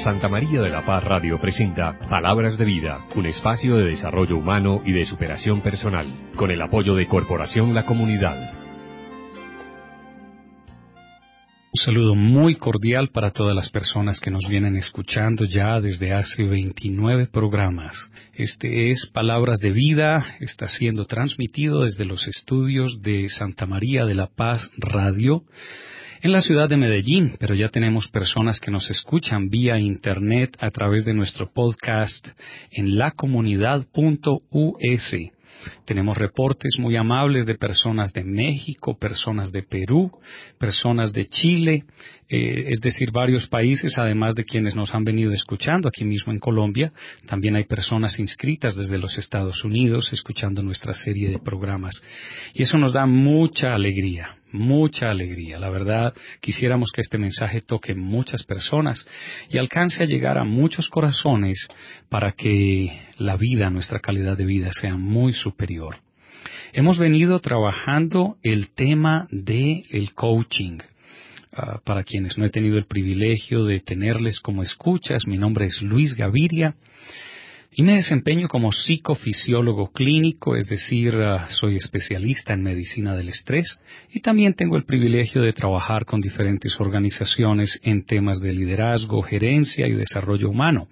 Santa María de la Paz Radio presenta Palabras de Vida, un espacio de desarrollo humano y de superación personal, con el apoyo de Corporación La Comunidad. Un saludo muy cordial para todas las personas que nos vienen escuchando ya desde hace 29 programas. Este es Palabras de Vida, está siendo transmitido desde los estudios de Santa María de la Paz Radio en la ciudad de Medellín, pero ya tenemos personas que nos escuchan vía internet a través de nuestro podcast en lacomunidad.us. Tenemos reportes muy amables de personas de México, personas de Perú, personas de Chile, es decir, varios países, además de quienes nos han venido escuchando aquí mismo en Colombia. También hay personas inscritas desde los Estados Unidos escuchando nuestra serie de programas. Y eso nos da mucha alegría, mucha alegría. La verdad, quisiéramos que este mensaje toque muchas personas y alcance a llegar a muchos corazones para que la vida, nuestra calidad de vida, sea muy superior. Hemos venido trabajando el tema del coaching. Para quienes no he tenido el privilegio de tenerles como escuchas, mi nombre es Luis Gaviria y me desempeño como psicofisiólogo clínico, es decir, soy especialista en medicina del estrés y también tengo el privilegio de trabajar con diferentes organizaciones en temas de liderazgo, gerencia y desarrollo humano.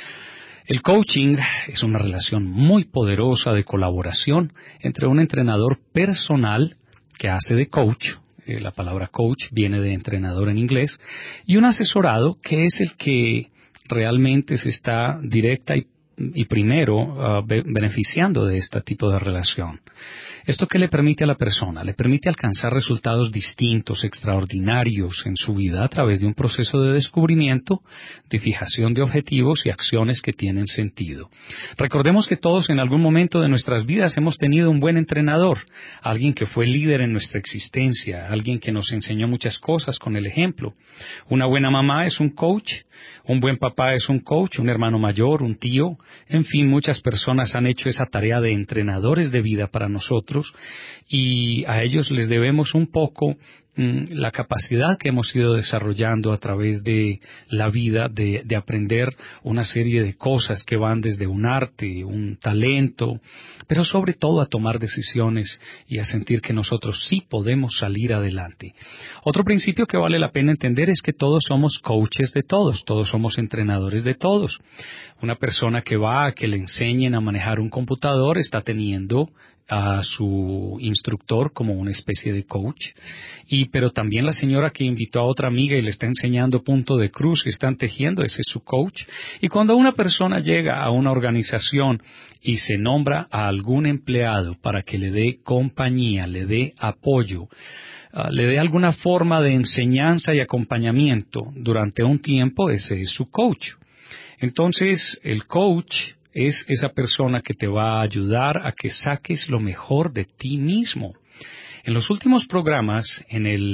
El coaching es una relación muy poderosa de colaboración entre un entrenador personal que hace de coach. La palabra coach viene de entrenador en inglés, y un asesorado que es el que realmente se está directa y primero beneficiando de este tipo de relación. ¿Esto qué le permite a la persona? Le permite alcanzar resultados distintos, extraordinarios en su vida a través de un proceso de descubrimiento, de fijación de objetivos y acciones que tienen sentido. Recordemos que todos en algún momento de nuestras vidas hemos tenido un buen entrenador, alguien que fue líder en nuestra existencia, alguien que nos enseñó muchas cosas con el ejemplo. Una buena mamá es un coach, un buen papá es un coach, un hermano mayor, un tío, en fin, muchas personas han hecho esa tarea de entrenadores de vida para nosotros y a ellos les debemos un poco la capacidad que hemos ido desarrollando a través de la vida de aprender una serie de cosas que van desde un arte, un talento, pero sobre todo a tomar decisiones y a sentir que nosotros sí podemos salir adelante. Otro principio que vale la pena entender es que todos somos coaches de todos somos entrenadores de todos. Una persona que va a que le enseñen a manejar un computador está teniendo a su instructor como una especie de coach, pero también la señora que invitó a otra amiga y le está enseñando punto de cruz y están tejiendo, ese es su coach. Y cuando una persona llega a una organización y se nombra a algún empleado para que le dé compañía, le dé apoyo, le dé alguna forma de enseñanza y acompañamiento durante un tiempo, ese es su coach. Entonces, el coach es esa persona que te va a ayudar a que saques lo mejor de ti mismo. En los últimos programas, en el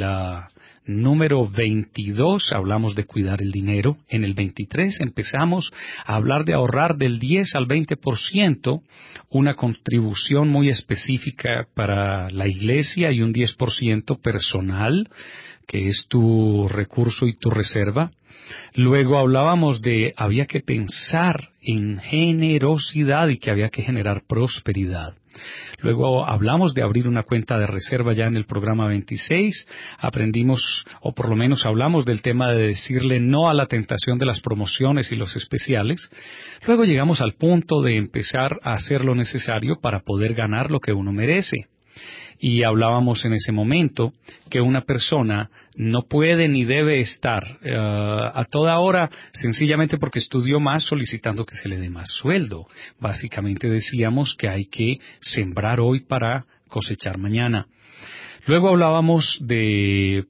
número 22 hablamos de cuidar el dinero. En el 23 empezamos a hablar de ahorrar del 10 al 20%, una contribución muy específica para la iglesia y un 10% personal, que es tu recurso y tu reserva. Luego hablábamos de había que pensar en generosidad y que había que generar prosperidad. Luego hablamos de abrir una cuenta de reserva ya en el programa 26. Aprendimos, o por lo menos hablamos del tema de decirle no a la tentación de las promociones y los especiales. Luego llegamos al punto de empezar a hacer lo necesario para poder ganar lo que uno merece. Y hablábamos en ese momento que una persona no puede ni debe estar a toda hora sencillamente porque estudió más solicitando que se le dé más sueldo. Básicamente decíamos que hay que sembrar hoy para cosechar mañana. Luego hablábamos de,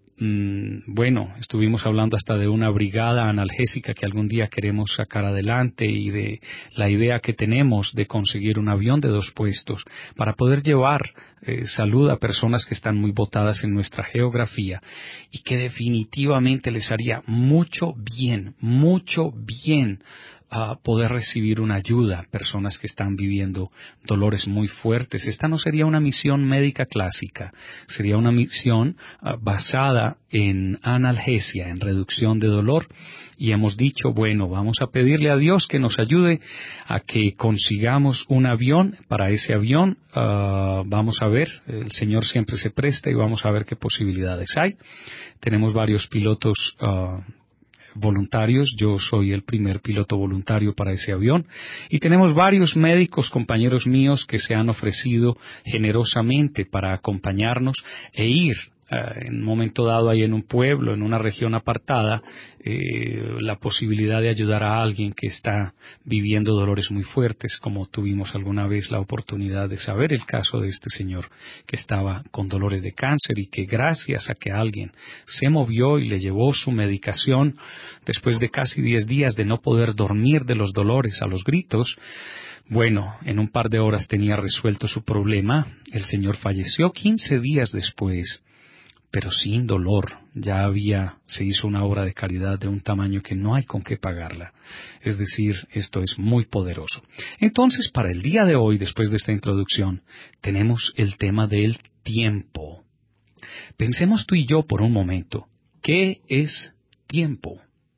estuvimos hablando hasta de una brigada analgésica que algún día queremos sacar adelante y de la idea que tenemos de conseguir un avión de 2 puestos para poder llevar salud a personas que están muy botadas en nuestra geografía y que definitivamente les haría mucho bien poder recibir una ayuda, personas que están viviendo dolores muy fuertes. Esta no sería una misión médica clásica, sería una misión basada en analgesia, en reducción de dolor. Y hemos dicho, bueno, vamos a pedirle a Dios que nos ayude a que consigamos un avión. Para ese avión vamos a ver, el Señor siempre se presta y vamos a ver qué posibilidades hay. Tenemos varios pilotos voluntarios, yo soy el primer piloto voluntario para ese avión, y tenemos varios médicos, compañeros míos, que se han ofrecido generosamente para acompañarnos e ir en un momento dado ahí en un pueblo, en una región apartada, la posibilidad de ayudar a alguien que está viviendo dolores muy fuertes, como tuvimos alguna vez la oportunidad de saber el caso de este señor que estaba con dolores de cáncer y que gracias a que alguien se movió y le llevó su medicación, después de casi 10 días de no poder dormir de los dolores a los gritos, bueno, en un par de horas tenía resuelto su problema. El señor falleció 15 días después, pero sin dolor. Se hizo una obra de caridad de un tamaño que no hay con qué pagarla. Es decir, esto es muy poderoso. Entonces, para el día de hoy, después de esta introducción, tenemos el tema del tiempo. Pensemos tú y yo por un momento, ¿qué es tiempo?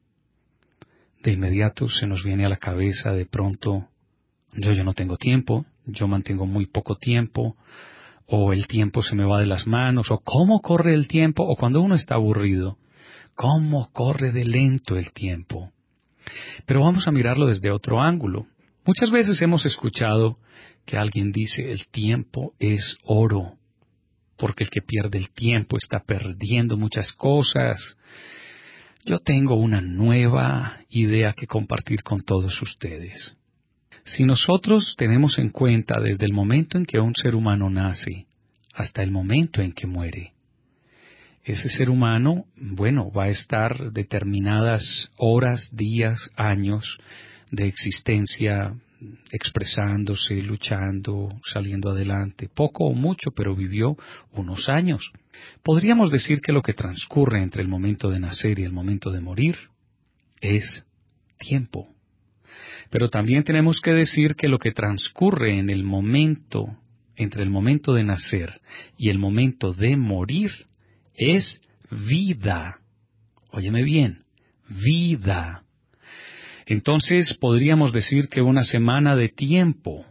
De inmediato se nos viene a la cabeza de pronto, yo no tengo tiempo, yo mantengo muy poco tiempo, o el tiempo se me va de las manos, o cómo corre el tiempo, o cuando uno está aburrido, cómo corre de lento el tiempo. Pero vamos a mirarlo desde otro ángulo. Muchas veces hemos escuchado que alguien dice, el tiempo es oro, porque el que pierde el tiempo está perdiendo muchas cosas. Yo tengo una nueva idea que compartir con todos ustedes. Si nosotros tenemos en cuenta desde el momento en que un ser humano nace hasta el momento en que muere, ese ser humano, va a estar determinadas horas, días, años de existencia expresándose, luchando, saliendo adelante, poco o mucho, pero vivió unos años. Podríamos decir que lo que transcurre entre el momento de nacer y el momento de morir es tiempo. Pero también tenemos que decir que lo que transcurre en el momento, entre el momento de nacer y el momento de morir, es vida. Óyeme bien, vida. Entonces podríamos decir que una semana de tiempo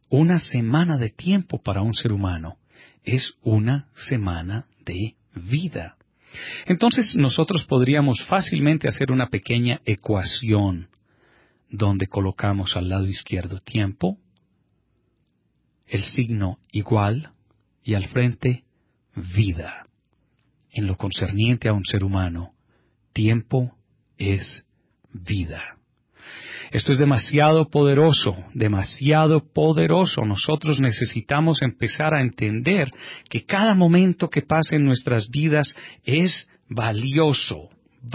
para un ser humano es una semana de vida. Entonces nosotros podríamos fácilmente hacer una pequeña ecuación donde colocamos al lado izquierdo tiempo, el signo igual y al frente vida. En lo concerniente a un ser humano, tiempo es vida. Esto es demasiado poderoso, demasiado poderoso. Nosotros necesitamos empezar a entender que cada momento que pasa en nuestras vidas es valioso,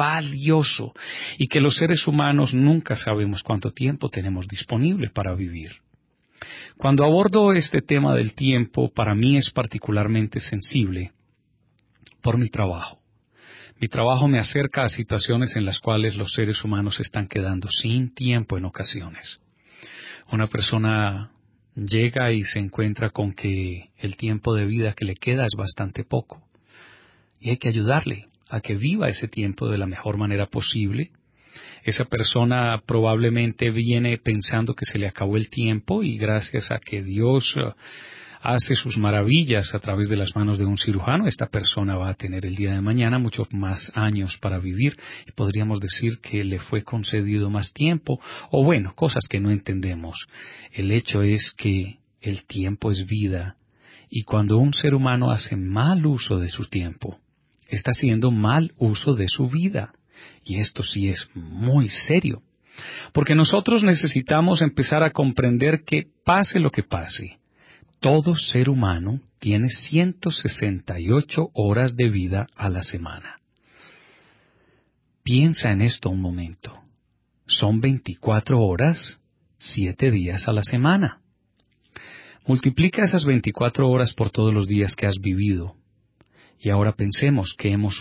y que los seres humanos nunca sabemos cuánto tiempo tenemos disponible para vivir. Cuando abordo este tema del tiempo, para mí es particularmente sensible por mi trabajo. Mi trabajo me acerca a situaciones en las cuales los seres humanos se están quedando sin tiempo en ocasiones. Una persona llega y se encuentra con que el tiempo de vida que le queda es bastante poco. Y hay que ayudarle a que viva ese tiempo de la mejor manera posible. Esa persona probablemente viene pensando que se le acabó el tiempo y gracias a que Dios hace sus maravillas a través de las manos de un cirujano, esta persona va a tener el día de mañana muchos más años para vivir y podríamos decir que le fue concedido más tiempo o cosas que no entendemos. El hecho es que el tiempo es vida y cuando un ser humano hace mal uso de su tiempo, está haciendo mal uso de su vida. Y esto sí es muy serio. Porque nosotros necesitamos empezar a comprender que pase lo que pase, todo ser humano tiene 168 horas de vida a la semana. Piensa en esto un momento. Son 24 horas, 7 días a la semana. Multiplica esas 24 horas por todos los días que has vivido. Y ahora pensemos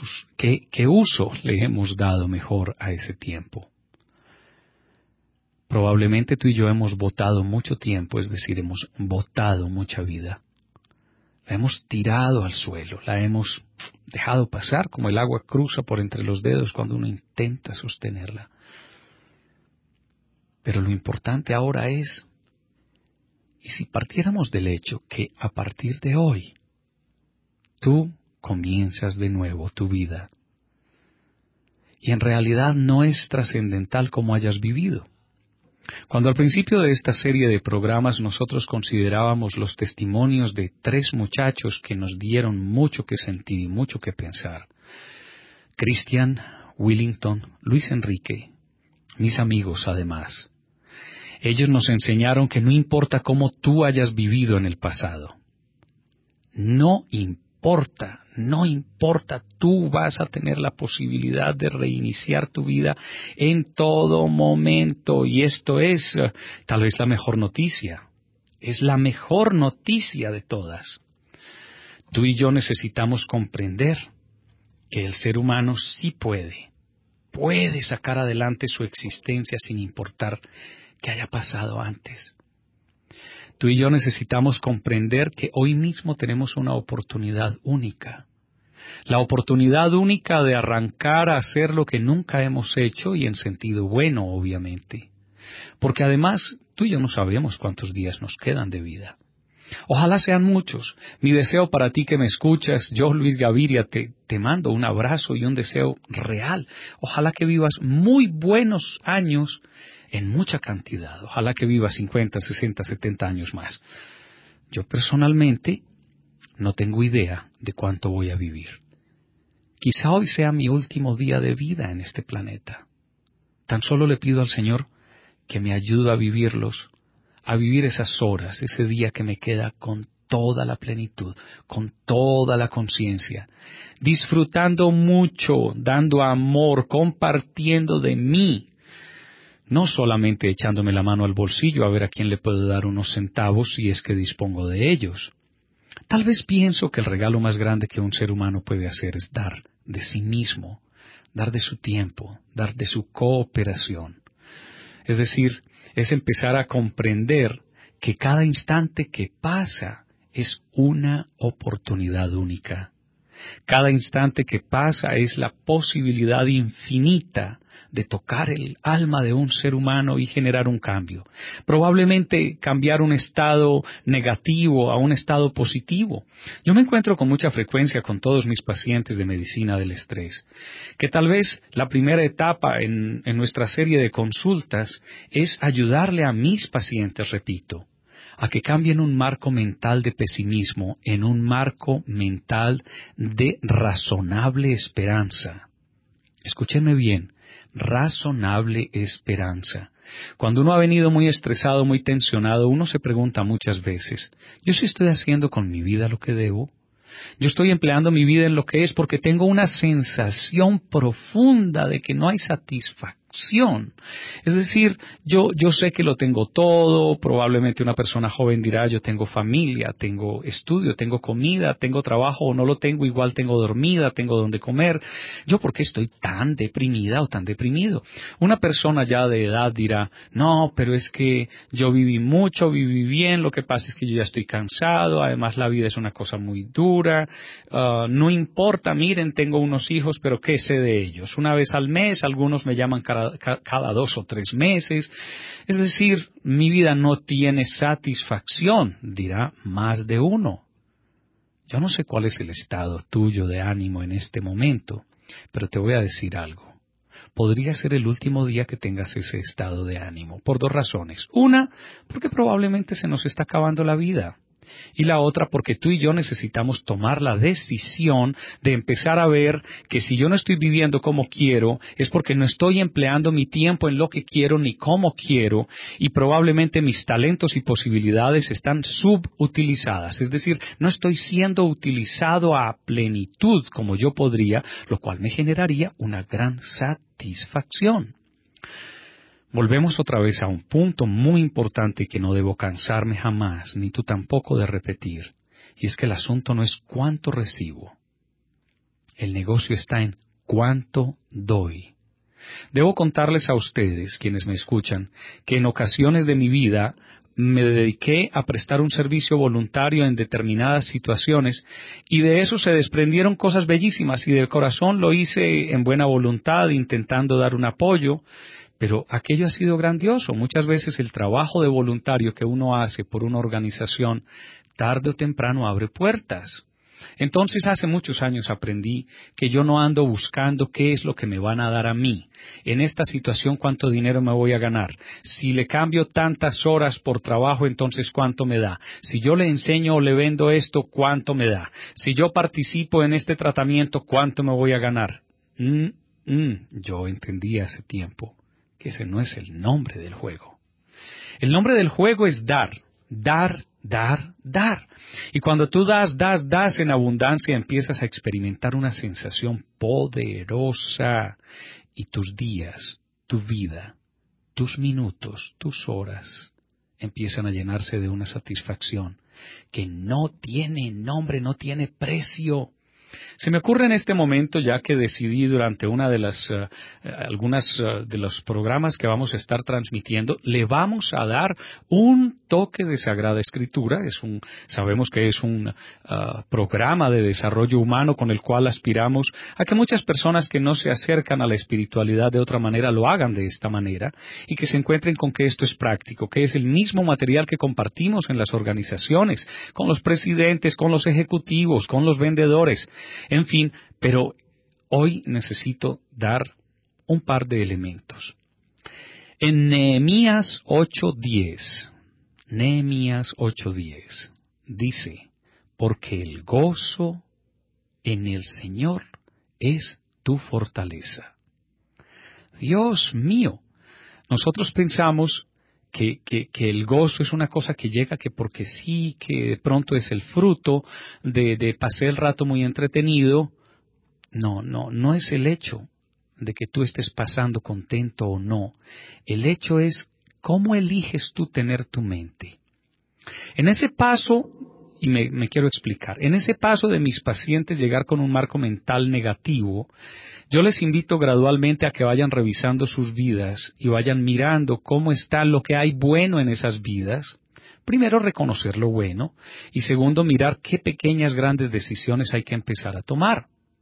qué uso le hemos dado mejor a ese tiempo. probablemente tú y yo hemos botado mucho tiempo, es decir, hemos botado mucha vida. La hemos tirado al suelo, la hemos dejado pasar como el agua cruza por entre los dedos cuando uno intenta sostenerla. Pero lo importante ahora es, ¿y si partiéramos del hecho que a partir de hoy tú comienzas de nuevo tu vida? Y en realidad no es trascendental cómo hayas vivido. Cuando al principio de esta serie de programas nosotros considerábamos los testimonios de 3 muchachos que nos dieron mucho que sentir y mucho que pensar, Cristian, Willington, Luis Enrique, mis amigos además, ellos nos enseñaron que no importa cómo tú hayas vivido en el pasado, no importa, tú vas a tener la posibilidad de reiniciar tu vida en todo momento. Y esto es tal vez la mejor noticia, es la mejor noticia de todas. Tú y yo necesitamos comprender que el ser humano sí puede sacar adelante su existencia sin importar qué haya pasado antes. Tú y yo necesitamos comprender que hoy mismo tenemos una oportunidad única. La oportunidad única de arrancar a hacer lo que nunca hemos hecho y en sentido bueno, obviamente. Porque además, tú y yo no sabemos cuántos días nos quedan de vida. Ojalá sean muchos. Mi deseo para ti que me escuchas, yo, Luis Gaviria, te mando un abrazo y un deseo real. Ojalá que vivas muy buenos años en mucha cantidad. Ojalá que vivas 50, 60, 70 años más. Yo personalmente no tengo idea de cuánto voy a vivir. Quizá hoy sea mi último día de vida en este planeta. Tan solo le pido al Señor que me ayude a vivirlos, a vivir esas horas, ese día que me queda con toda la plenitud, con toda la conciencia, disfrutando mucho, dando amor, compartiendo de mí, no solamente echándome la mano al bolsillo a ver a quién le puedo dar unos centavos si es que dispongo de ellos. Tal vez pienso que el regalo más grande que un ser humano puede hacer es dar de sí mismo, dar de su tiempo, dar de su cooperación. Es decir, es empezar a comprender que cada instante que pasa es una oportunidad única. Cada instante que pasa es la posibilidad infinita de tocar el alma de un ser humano y generar un cambio. Probablemente cambiar un estado negativo a un estado positivo. Yo me encuentro con mucha frecuencia con todos mis pacientes de medicina del estrés, que tal vez la primera etapa en nuestra serie de consultas es ayudarle a mis pacientes, repito, a que cambien un marco mental de pesimismo en un marco mental de razonable esperanza. Escúchenme bien, razonable esperanza. Cuando uno ha venido muy estresado, muy tensionado, uno se pregunta muchas veces, ¿yo sí estoy haciendo con mi vida lo que debo? Yo estoy empleando mi vida en lo que es porque tengo una sensación profunda de que no hay satisfacción. Es decir, yo sé que lo tengo todo, probablemente una persona joven dirá, yo tengo familia, tengo estudio, tengo comida, tengo trabajo o no lo tengo, igual tengo dormida, tengo donde comer. ¿Yo por qué estoy tan deprimida o tan deprimido? Una persona ya de edad dirá, no, pero es que yo viví mucho, viví bien, lo que pasa es que yo ya estoy cansado, además la vida es una cosa muy dura, no importa, miren, tengo unos hijos, pero ¿qué sé de ellos? Una vez al mes, algunos me llaman cada 2 o 3 meses. Es decir, mi vida no tiene satisfacción, dirá más de uno. Yo no sé cuál es el estado tuyo de ánimo en este momento, pero te voy a decir algo. Podría ser el último día que tengas ese estado de ánimo, por 2 razones. Una, porque probablemente se nos está acabando la vida. Y la otra porque tú y yo necesitamos tomar la decisión de empezar a ver que si yo no estoy viviendo como quiero es porque no estoy empleando mi tiempo en lo que quiero ni como quiero y probablemente mis talentos y posibilidades están subutilizadas, es decir, no estoy siendo utilizado a plenitud como yo podría, lo cual me generaría una gran satisfacción. Volvemos otra vez a un punto muy importante que no debo cansarme jamás, ni tú tampoco de repetir, y es que el asunto no es cuánto recibo. El negocio está en cuánto doy. Debo contarles a ustedes, quienes me escuchan, que en ocasiones de mi vida me dediqué a prestar un servicio voluntario en determinadas situaciones y de eso se desprendieron cosas bellísimas y del corazón lo hice en buena voluntad, intentando dar un apoyo, pero aquello ha sido grandioso. Muchas veces el trabajo de voluntario que uno hace por una organización, tarde o temprano abre puertas. Entonces hace muchos años aprendí que yo no ando buscando qué es lo que me van a dar a mí. En esta situación, ¿cuánto dinero me voy a ganar? Si le cambio tantas horas por trabajo, entonces ¿cuánto me da? Si yo le enseño o le vendo esto, ¿cuánto me da? Si yo participo en este tratamiento, ¿cuánto me voy a ganar? Yo entendí hace tiempo que ese no es el nombre del juego. El nombre del juego es dar, dar, dar, dar. Y cuando tú das en abundancia, empiezas a experimentar una sensación poderosa y tus días, tu vida, tus minutos, tus horas empiezan a llenarse de una satisfacción que no tiene nombre, no tiene precio. Se me ocurre en este momento, ya que decidí durante una de las de los programas que vamos a estar transmitiendo, le vamos a dar un toque de Sagrada Escritura. Sabemos que es un programa de desarrollo humano con el cual aspiramos a que muchas personas que no se acercan a la espiritualidad de otra manera lo hagan de esta manera y que se encuentren con que esto es práctico, que es el mismo material que compartimos en las organizaciones, con los presidentes, con los ejecutivos, con los vendedores. En fin, pero hoy necesito dar un par de elementos. En Nehemías 8:10 dice, porque el gozo en el Señor es tu fortaleza. Dios mío, nosotros pensamos que el gozo es una cosa que llega que porque sí, que de pronto es el fruto de pasar el rato muy entretenido. No es el hecho de que tú estés pasando contento o no. El hecho es cómo eliges tú tener tu mente. En ese paso, y me quiero explicar, en ese paso de mis pacientes llegar con un marco mental negativo, yo les invito gradualmente a que vayan revisando sus vidas y vayan mirando cómo está lo que hay bueno en esas vidas. Primero, reconocer lo bueno y segundo, mirar qué pequeñas, grandes decisiones hay que empezar a tomar.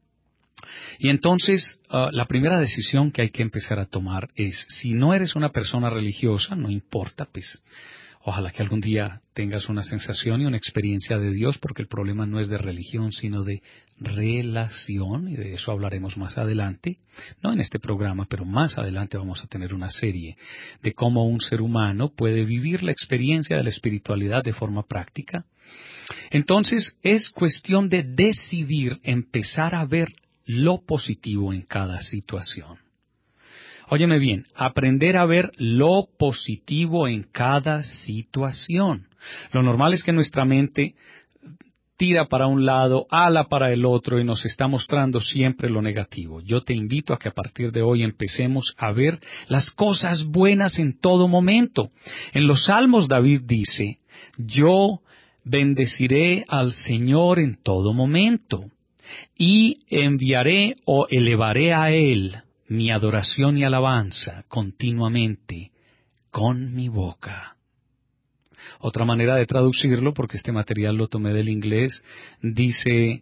Y entonces, la primera decisión que hay que empezar a tomar es, si no eres una persona religiosa, no importa, pues ojalá que algún día tengas una sensación y una experiencia de Dios, porque el problema no es de religión, sino de relación, y de eso hablaremos más adelante, no en este programa, pero más adelante vamos a tener una serie de cómo un ser humano puede vivir la experiencia de la espiritualidad de forma práctica. Entonces, es cuestión de decidir empezar a ver lo positivo en cada situación. Óyeme bien, aprender a ver lo positivo en cada situación. Lo normal es que nuestra mente tira para un lado, ala para el otro y nos está mostrando siempre lo negativo. Yo te invito a que a partir de hoy empecemos a ver las cosas buenas en todo momento. En los Salmos David dice, yo bendeciré al Señor en todo momento y enviaré o elevaré a Él mi adoración y alabanza continuamente con mi boca. Otra manera de traducirlo, porque este material lo tomé del inglés, dice,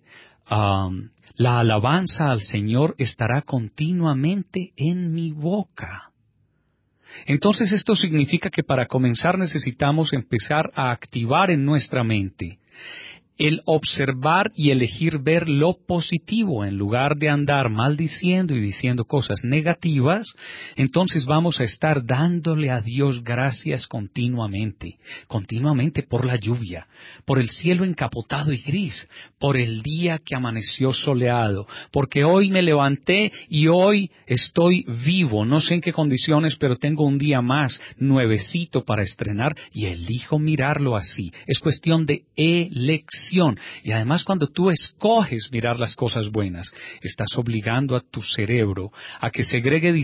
la alabanza al Señor estará continuamente en mi boca. Entonces esto significa que para comenzar necesitamos empezar a activar en nuestra mente el observar y elegir ver lo positivo en lugar de andar maldiciendo y diciendo cosas negativas. Entonces vamos a estar dándole a Dios gracias continuamente por la lluvia, por el cielo encapotado y gris, por el día que amaneció soleado, porque hoy me levanté y hoy estoy vivo, no sé en qué condiciones, pero tengo un día más nuevecito para estrenar y elijo mirarlo así. Es cuestión de elección. Y además cuando tú escoges mirar las cosas buenas, estás obligando a tu cerebro a que segregue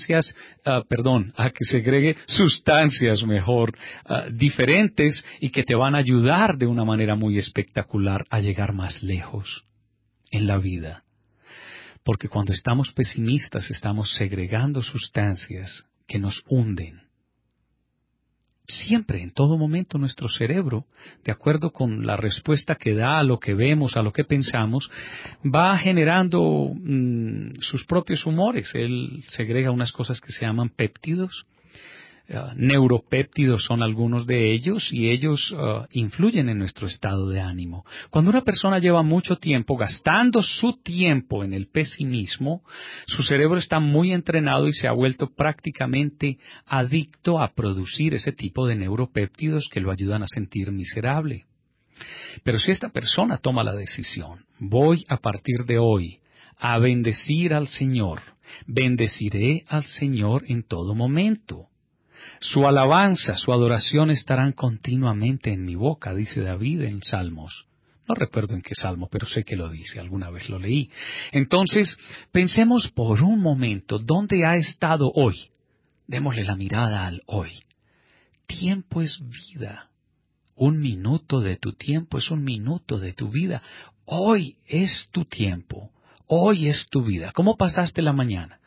sustancias diferentes y que te van a ayudar de una manera muy espectacular a llegar más lejos en la vida. Porque cuando estamos pesimistas estamos segregando sustancias que nos hunden. Siempre, en todo momento, nuestro cerebro, de acuerdo con la respuesta que da a lo que vemos, a lo que pensamos, va generando sus propios humores. Él segrega unas cosas que se llaman péptidos. Neuropéptidos son algunos de ellos y ellos influyen en nuestro estado de ánimo. Cuando una persona lleva mucho tiempo gastando su tiempo en el pesimismo, su cerebro está muy entrenado y se ha vuelto prácticamente adicto a producir ese tipo de neuropéptidos que lo ayudan a sentir miserable. Pero si esta persona toma la decisión, voy a partir de hoy a bendecir al Señor, bendeciré al Señor en todo momento. Su alabanza, su adoración estarán continuamente en mi boca, dice David en Salmos. No recuerdo en qué salmo, pero sé que lo dice, alguna vez lo leí. Entonces, pensemos por un momento, ¿dónde ha estado hoy? Démosle la mirada al hoy. Tiempo es vida. Un minuto de tu tiempo es un minuto de tu vida. Hoy es tu tiempo. Hoy es tu vida. ¿Cómo pasaste la mañana?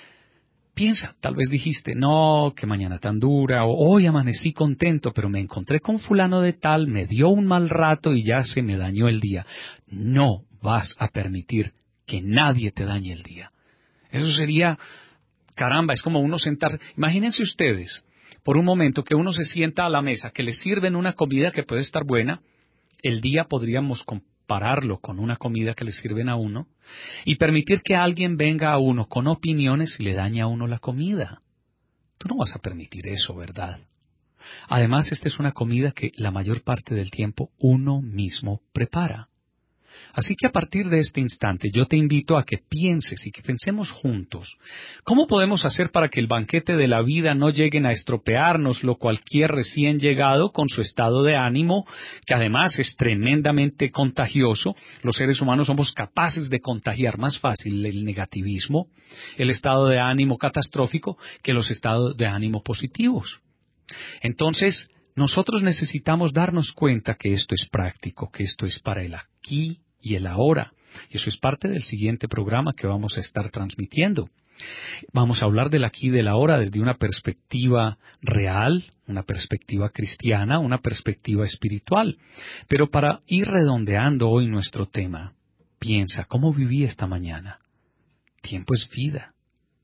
Piensa, tal vez dijiste, no, qué mañana tan dura, o hoy amanecí contento, pero me encontré con fulano de tal, me dio un mal rato y ya se me dañó el día. No vas a permitir que nadie te dañe el día. Eso sería, caramba, es como uno sentarse. Imagínense ustedes, por un momento, que uno se sienta a la mesa, que le sirven una comida que puede estar buena, el día podríamos compararlo con una comida que le sirven a uno, y permitir que alguien venga a uno con opiniones y le dañe a uno la comida. Tú no vas a permitir eso, ¿verdad? Además, esta es una comida que la mayor parte del tiempo uno mismo prepara. Así que a partir de este instante yo te invito a que pienses y que pensemos juntos. ¿Cómo podemos hacer para que el banquete de la vida no lleguen a estropeárnoslo cualquier recién llegado con su estado de ánimo, que además es tremendamente contagioso? Los seres humanos somos capaces de contagiar más fácil el negativismo, el estado de ánimo catastrófico, que los estados de ánimo positivos. Entonces, nosotros necesitamos darnos cuenta que esto es práctico, que esto es para el aquí y el ahora. Y eso es parte del siguiente programa que vamos a estar transmitiendo. Vamos a hablar del aquí y del ahora desde una perspectiva real, una perspectiva cristiana, una perspectiva espiritual. Pero para ir redondeando hoy nuestro tema, piensa, ¿cómo viví esta mañana? Tiempo es vida.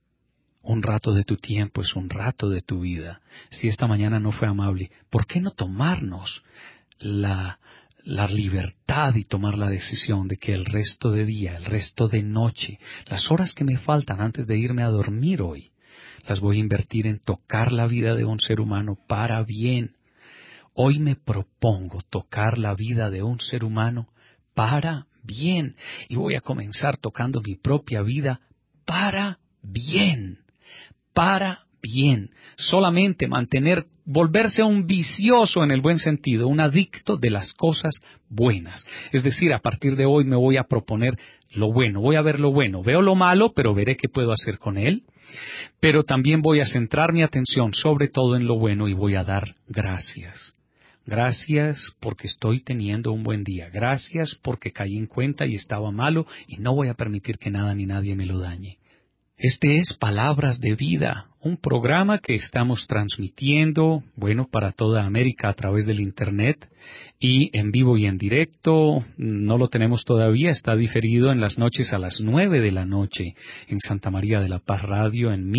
Un rato de tu tiempo es un rato de tu vida. Si esta mañana no fue amable, ¿por qué no tomarnos la libertad y tomar la decisión de que el resto de día, el resto de noche, las horas que me faltan antes de irme a dormir hoy, las voy a invertir en tocar la vida de un ser humano para bien? Hoy me propongo tocar la vida de un ser humano para bien y voy a comenzar tocando mi propia vida para bien. Para bien, solamente volverse un vicioso en el buen sentido, un adicto de las cosas buenas. Es decir, a partir de hoy me voy a proponer lo bueno, voy a ver lo bueno, veo lo malo, pero veré qué puedo hacer con él, pero también voy a centrar mi atención sobre todo en lo bueno y voy a dar gracias. Gracias porque estoy teniendo un buen día, gracias porque caí en cuenta y estaba malo y no voy a permitir que nada ni nadie me lo dañe. Este es Palabras de Vida, un programa que estamos transmitiendo, para toda América a través del Internet y en vivo y en directo. No lo tenemos todavía, está diferido en las noches a las 9 de la noche en Santa María de la Paz Radio en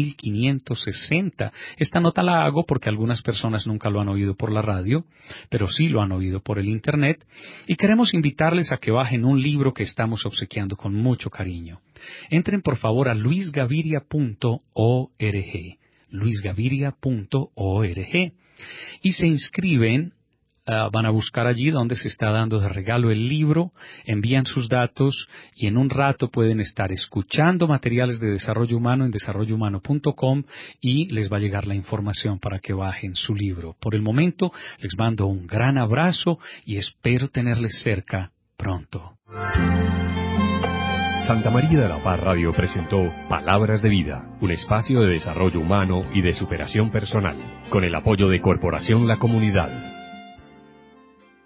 1560. Esta nota la hago porque algunas personas nunca lo han oído por la radio, pero sí lo han oído por el Internet y queremos invitarles a que bajen un libro que estamos obsequiando con mucho cariño. Entren por favor a luisgaviria.org, luisgaviria.org y se inscriben, van a buscar allí donde se está dando de regalo el libro, envían sus datos y en un rato pueden estar escuchando materiales de desarrollo humano en desarrollohumano.com y les va a llegar la información para que bajen su libro. Por el momento les mando un gran abrazo y espero tenerles cerca pronto. Santa María de la Paz Radio presentó Palabras de Vida, un espacio de desarrollo humano y de superación personal, con el apoyo de Corporación La Comunidad.